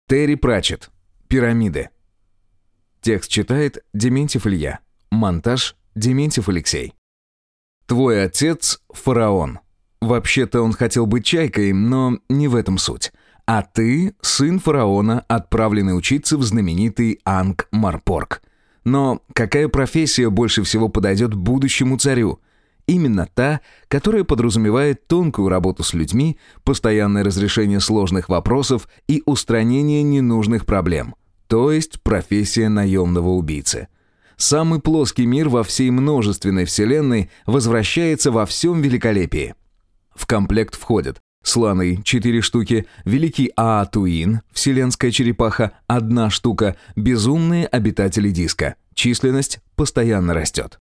Терри Пратчетт. Пирамиды. Текст читает Дементьев Илья. Монтаж Дементьев Алексей. Твой отец – фараон. Вообще-то он хотел быть чайкой, но не в этом суть. А ты – сын фараона, отправленный учиться в знаменитый Анкх-Морпорг. Но какая профессия больше всего подойдет будущему царю? Именно та, которая подразумевает тонкую работу с людьми, постоянное разрешение сложных вопросов и устранение ненужных проблем. То есть профессия наемного убийцы. Самый плоский мир во всей множественной вселенной возвращается во всем великолепии. В комплект входят слоны – 4 штуки, великий Аатуин, вселенская черепаха – 1 штука, безумные обитатели диска. Численность постоянно растет.